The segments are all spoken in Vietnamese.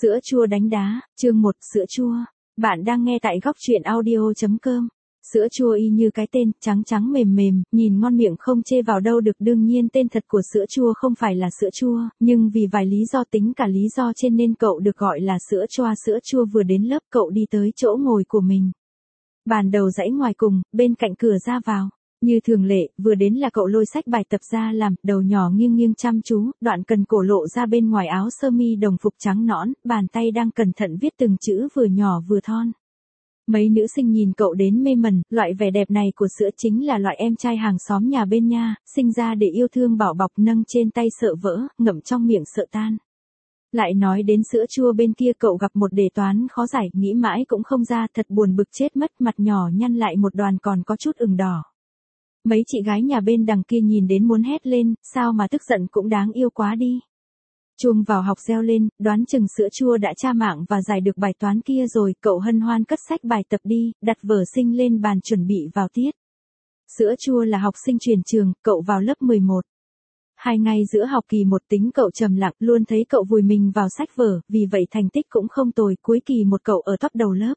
Sữa chua đánh đá, chương 1, sữa chua. Bạn đang nghe tại góc truyện audio.com. Sữa chua y như cái tên, trắng trắng mềm mềm, nhìn ngon miệng không chê vào đâu được. Đương nhiên tên thật của sữa chua không phải là sữa chua, nhưng vì vài lý do tính cả lý do trên nên cậu được gọi là sữa choa. Sữa chua vừa đến lớp cậu đi tới chỗ ngồi của mình. Bàn đầu dãy ngoài cùng, bên cạnh cửa ra vào. Như thường lệ, vừa đến là cậu lôi sách bài tập ra làm, đầu nhỏ nghiêng nghiêng chăm chú, đoạn cần cổ lộ ra bên ngoài áo sơ mi đồng phục trắng nõn, bàn tay đang cẩn thận viết từng chữ vừa nhỏ vừa thon. Mấy nữ sinh nhìn cậu đến mê mẩn, loại vẻ đẹp này của sữa chính là loại em trai hàng xóm nhà bên nha, sinh ra để yêu thương bảo bọc, nâng trên tay sợ vỡ, ngậm trong miệng sợ tan. Lại nói đến sữa chua bên kia, cậu gặp một đề toán khó giải, nghĩ mãi cũng không ra, thật buồn bực chết mất, mặt nhỏ nhăn lại một đoàn còn có chút ửng đỏ. Mấy chị gái nhà bên đằng kia nhìn đến muốn hét lên, sao mà tức giận cũng đáng yêu quá đi. Chuông vào học reo lên, đoán chừng sữa chua đã tra mạng và giải được bài toán kia rồi, cậu hân hoan cất sách bài tập đi, đặt vở sinh lên bàn chuẩn bị vào tiết. Sữa chua là học sinh chuyển trường, cậu vào lớp 11. 2 ngày giữa học kỳ 1 tính cậu trầm lặng, luôn thấy cậu vùi mình vào sách vở, vì vậy thành tích cũng không tồi, cuối kỳ 1 cậu ở top đầu lớp.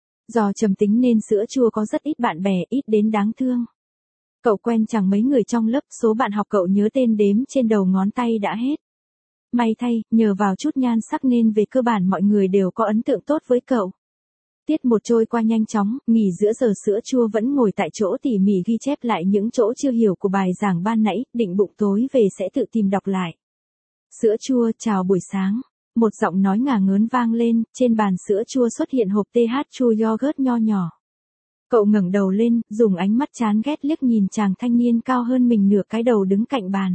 Do trầm tính nên sữa chua có rất ít bạn bè, ít đến đáng thương. Cậu quen chẳng mấy người trong lớp, số bạn học cậu nhớ tên đếm trên đầu ngón tay đã hết. May thay, nhờ vào chút nhan sắc nên về cơ bản mọi người đều có ấn tượng tốt với cậu. Tiết 1 trôi qua nhanh chóng, nghỉ giữa giờ sữa chua vẫn ngồi tại chỗ tỉ mỉ ghi chép lại những chỗ chưa hiểu của bài giảng ban nãy, định bụng tối về sẽ tự tìm đọc lại. Sữa chua, chào buổi sáng. Một giọng nói ngả ngớn vang lên, trên bàn sữa chua xuất hiện hộp TH chua yogurt nho nhỏ. Cậu ngẩng đầu lên, dùng ánh mắt chán ghét liếc nhìn chàng thanh niên cao hơn mình nửa cái đầu đứng cạnh bàn.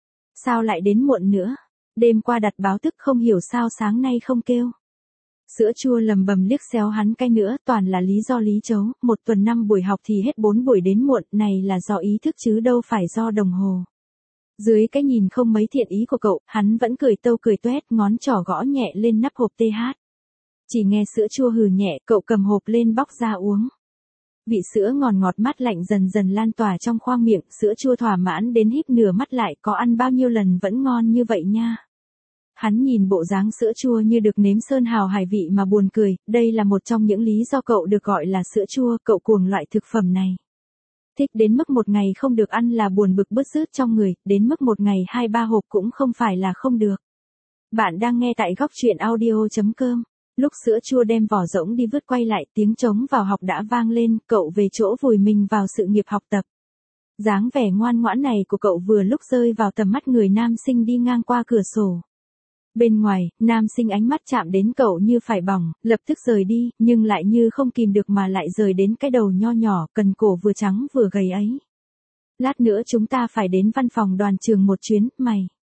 Sao lại đến muộn nữa? Đêm qua đặt báo thức không hiểu sao sáng nay không kêu. Sữa chua lầm bầm liếc xéo hắn cái nữa, toàn là lý do lý chấu, 1 tuần 5 buổi học thì hết 4 buổi đến muộn, này là do ý thức chứ đâu phải do đồng hồ. Dưới cái nhìn không mấy thiện ý của cậu, hắn vẫn cười tâu cười toét, ngón trỏ gõ nhẹ lên nắp hộp TH. Chỉ nghe sữa chua hừ nhẹ, cậu cầm hộp lên bóc ra uống. Vị sữa ngọt ngọt mát lạnh dần dần lan tỏa trong khoang miệng, sữa chua thỏa mãn đến híp nửa mắt lại, có ăn bao nhiêu lần vẫn ngon như vậy nha. Hắn nhìn bộ dáng sữa chua như được nếm sơn hào hải vị mà buồn cười, đây là một trong những lý do cậu được gọi là sữa chua, cậu cuồng loại thực phẩm này. Thích đến mức một ngày không được ăn là buồn bực bứt rứt trong người, đến mức một ngày 2-3 hộp cũng không phải là không được. Bạn đang nghe tại góc truyện audio.com. Lúc sữa chua đem vỏ rỗng đi vứt quay lại, tiếng trống vào học đã vang lên, cậu về chỗ vùi mình vào sự nghiệp học tập. Dáng vẻ ngoan ngoãn này của cậu vừa lúc rơi vào tầm mắt người nam sinh đi ngang qua cửa sổ. Bên ngoài, nam sinh ánh mắt chạm đến cậu như phải bỏng, lập tức rời đi, nhưng lại như không kìm được mà lại rời đến cái đầu nho nhỏ, cần cổ vừa trắng vừa gầy ấy. Lát nữa chúng ta phải đến văn phòng đoàn trường một chuyến, mày.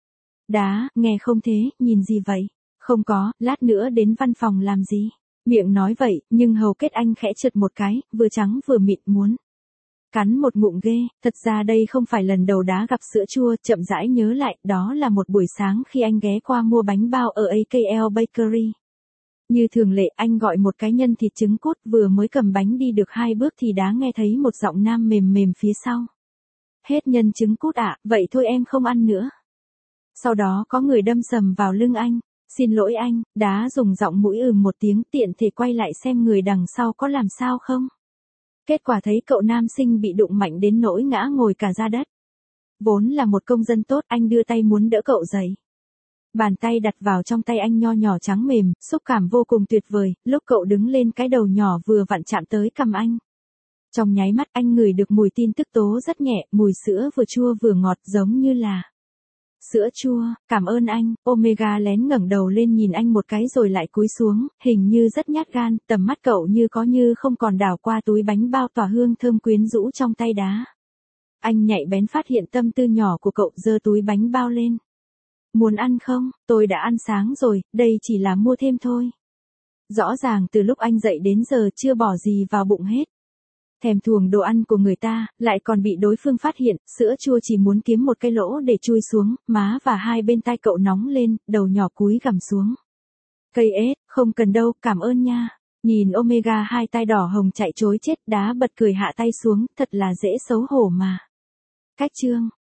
Đá, nghe không thế, nhìn gì vậy? Không có, lát nữa đến văn phòng làm gì? Miệng nói vậy, nhưng hầu kết anh khẽ trượt một cái, vừa trắng vừa mịn muốn cắn một ngụm ghê. Thật ra đây không phải lần đầu Đá gặp sữa chua, chậm rãi nhớ lại, đó là một buổi sáng khi anh ghé qua mua bánh bao ở AKL Bakery. Như thường lệ, anh gọi một cái nhân thịt trứng cút, vừa mới cầm bánh đi được 2 bước thì Đá nghe thấy một giọng nam mềm mềm phía sau. Hết nhân trứng cút ạ, vậy thôi em không ăn nữa. Sau đó có người đâm sầm vào lưng anh. Xin lỗi anh, Đá dùng giọng mũi một tiếng, tiện thể quay lại xem người đằng sau có làm sao không. Kết quả thấy cậu nam sinh bị đụng mạnh đến nỗi ngã ngồi cả ra đất. Vốn là một công dân tốt, anh đưa tay muốn đỡ cậu dậy. Bàn tay đặt vào trong tay anh nho nhỏ trắng mềm, xúc cảm vô cùng tuyệt vời, lúc cậu đứng lên cái đầu nhỏ vừa vặn chạm tới cằm anh. Trong nháy mắt anh ngửi được mùi tin tức tố rất nhẹ, mùi sữa vừa chua vừa ngọt giống như là sữa chua. Cảm ơn anh. Omega lén ngẩng đầu lên nhìn anh một cái rồi lại cúi xuống, hình như rất nhát gan, tầm mắt cậu như có như không còn đảo qua túi bánh bao tỏa hương thơm quyến rũ trong tay Đá. Anh nhạy bén phát hiện tâm tư nhỏ của cậu, giơ túi bánh bao lên. Muốn ăn không? Tôi đã ăn sáng rồi, đây chỉ là mua thêm thôi. Rõ ràng từ lúc anh dậy đến giờ chưa bỏ gì vào bụng hết. Thèm thuồng đồ ăn của người ta, lại còn bị đối phương phát hiện, sữa chua chỉ muốn kiếm một cái lỗ để chui xuống, má và hai bên tai cậu nóng lên, đầu nhỏ cúi gằm xuống. Cây ếch, không cần đâu, cảm ơn nha. Nhìn Omega hai tai đỏ hồng chạy trối chết, Đá bật cười hạ tay xuống, thật là dễ xấu hổ mà. Cách chương,